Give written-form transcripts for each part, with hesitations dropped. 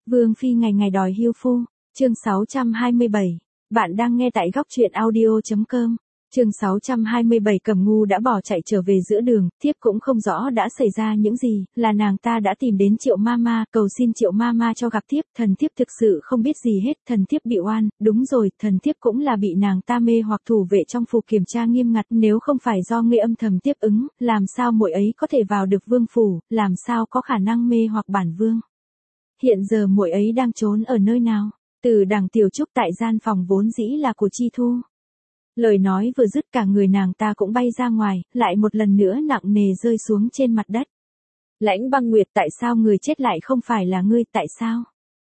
Vương phi ngày ngày đòi hiêu phu, chương 627. Bạn đang nghe tại góc truyện audio.com. Chương 627 Cẩm Ngu đã bỏ chạy trở về giữa đường, thiếp cũng không rõ đã xảy ra những gì, là nàng ta đã tìm đến Triệu Mama, cầu xin Triệu Mama cho gặp thiếp, thần thiếp thực sự không biết gì hết, thần thiếp bị oan, đúng rồi, thần thiếp cũng là bị nàng ta mê hoặc thủ vệ trong phủ kiểm tra nghiêm ngặt, nếu không phải do ngươi âm thầm tiếp ứng, làm sao muội ấy có thể vào được vương phủ, làm sao có khả năng mê hoặc bản vương. Hiện giờ muội ấy đang trốn ở nơi nào? Từ Đằng Tiểu Trúc tại gian phòng vốn dĩ là của Chi Thu. Lời nói vừa dứt cả người nàng ta cũng bay ra ngoài, lại một lần nữa nặng nề rơi xuống trên mặt đất. Lãnh Băng Nguyệt, tại sao người chết lại không phải là ngươi, tại sao?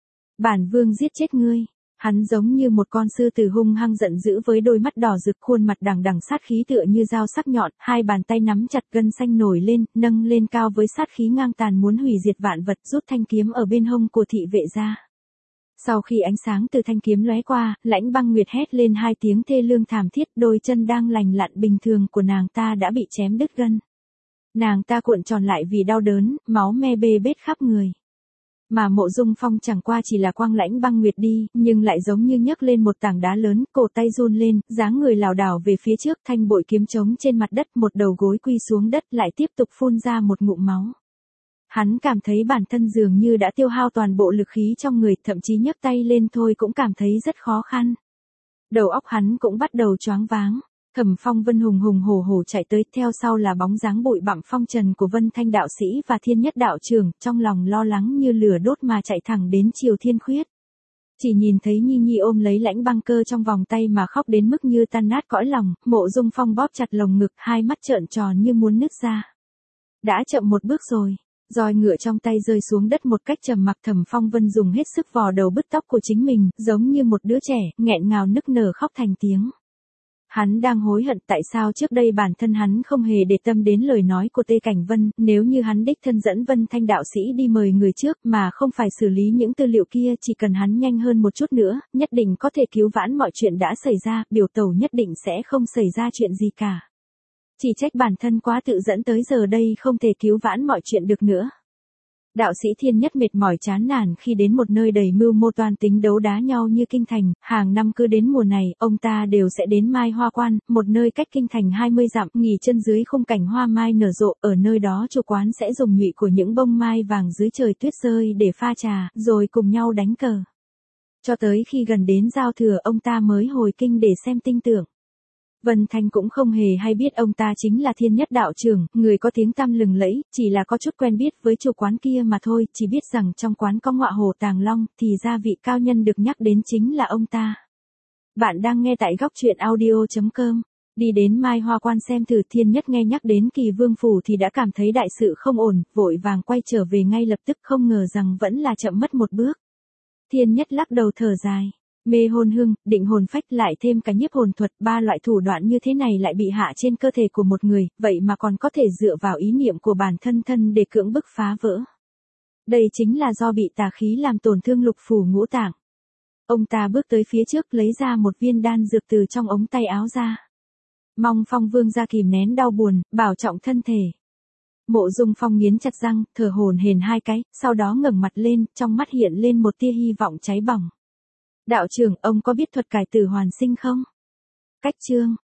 Bản vương giết chết ngươi. Hắn giống như một con sư tử hung hăng giận dữ với đôi mắt đỏ rực, khuôn mặt đằng đằng sát khí tựa như dao sắc nhọn, hai bàn tay nắm chặt gân xanh nổi lên, nâng lên cao với sát khí ngang tàn muốn hủy diệt vạn vật, rút thanh kiếm ở bên hông của thị vệ ra. Sau khi ánh sáng từ thanh kiếm lóe qua, Lãnh Băng Nguyệt hét lên hai tiếng thê lương thảm thiết, đôi chân đang lành lặn bình thường của nàng ta đã bị chém đứt gân. Nàng ta cuộn tròn lại vì đau đớn, máu me bê bết khắp người. Mà Mộ Dung Phong chẳng qua chỉ là quăng Lãnh Băng Nguyệt đi, nhưng lại giống như nhấc lên một tảng đá lớn, cổ tay run lên, dáng người lảo đảo về phía trước, thanh bội kiếm trống trên mặt đất, một đầu gối quy xuống đất, lại tiếp tục phun ra một ngụm máu. Hắn cảm thấy bản thân dường như đã tiêu hao toàn bộ lực khí trong người, thậm chí nhấc tay lên thôi cũng cảm thấy rất khó khăn. Đầu óc hắn cũng bắt đầu choáng váng. Thẩm Phong Vân hùng hùng hổ hổ chạy tới, theo sau là bóng dáng bụi bặm phong trần của Vân Thanh đạo sĩ và Thiên Nhất đạo trưởng, trong lòng lo lắng như lửa đốt mà chạy thẳng đến Triều Thiên Khuyết. Chỉ nhìn thấy Nhi Nhi ôm lấy Lãnh Băng Cơ trong vòng tay mà khóc đến mức như tan nát cõi lòng, Mộ Dung Phong bóp chặt lồng ngực, hai mắt trợn tròn như muốn nứt ra. Đã chậm một bước rồi. Roi ngựa trong tay rơi xuống đất một cách trầm mặc, Thẩm Phong Vân dùng hết sức vò đầu bứt tóc của chính mình, giống như một đứa trẻ, nghẹn ngào nức nở khóc thành tiếng. Hắn đang hối hận tại sao trước đây bản thân hắn không hề để tâm đến lời nói của Tê Cảnh Vân, nếu như hắn đích thân dẫn Vân Thanh đạo sĩ đi mời người trước mà không phải xử lý những tư liệu kia, chỉ cần hắn nhanh hơn một chút nữa, nhất định có thể cứu vãn mọi chuyện đã xảy ra, biểu tẩu nhất định sẽ không xảy ra chuyện gì cả. Chỉ trách bản thân quá tự dẫn tới giờ đây không thể cứu vãn mọi chuyện được nữa. Đạo sĩ Thiên Nhất mệt mỏi chán nản khi đến một nơi đầy mưu mô toan tính đấu đá nhau như kinh thành, hàng năm cứ đến mùa này, ông ta đều sẽ đến Mai Hoa Quan, một nơi cách kinh thành 20 dặm, nghỉ chân dưới khung cảnh hoa mai nở rộ, ở nơi đó chủ quán sẽ dùng nhụy của những bông mai vàng dưới trời tuyết rơi để pha trà, rồi cùng nhau đánh cờ. Cho tới khi gần đến giao thừa ông ta mới hồi kinh để xem tinh tượng. Vân Thanh cũng không hề hay biết ông ta chính là Thiên Nhất đạo trưởng, người có tiếng tăm lừng lẫy, chỉ là có chút quen biết với chủ quán kia mà thôi, chỉ biết rằng trong quán có ngọa hổ tàng long, thì ra vị cao nhân được nhắc đến chính là ông ta. Bạn đang nghe tại góc truyện audio.com. Đi đến Mai Hoa Quan xem thử, Thiên Nhất nghe nhắc đến Kỳ Vương phủ thì đã cảm thấy đại sự không ổn, vội vàng quay trở về ngay lập tức, không ngờ rằng vẫn là chậm mất một bước. Thiên Nhất lắc đầu thở dài. Mê hồn hương, định hồn phách lại thêm cả nhiếp hồn thuật, ba loại thủ đoạn như thế này lại bị hạ trên cơ thể của một người, vậy mà còn có thể dựa vào ý niệm của bản thân để cưỡng bức phá vỡ. Đây chính là do bị tà khí làm tổn thương lục phủ ngũ tạng. Ông ta bước tới phía trước lấy ra một viên đan dược từ trong ống tay áo ra. Mong Phong Vương ra kìm nén đau buồn, bảo trọng thân thể. Mộ Dung Phong nghiến chặt răng, thở hổn hển hai cái, sau đó ngẩng mặt lên, trong mắt hiện lên một tia hy vọng cháy bỏng. Đạo trưởng, ông có biết thuật cải tử hoàn sinh không? Cách chương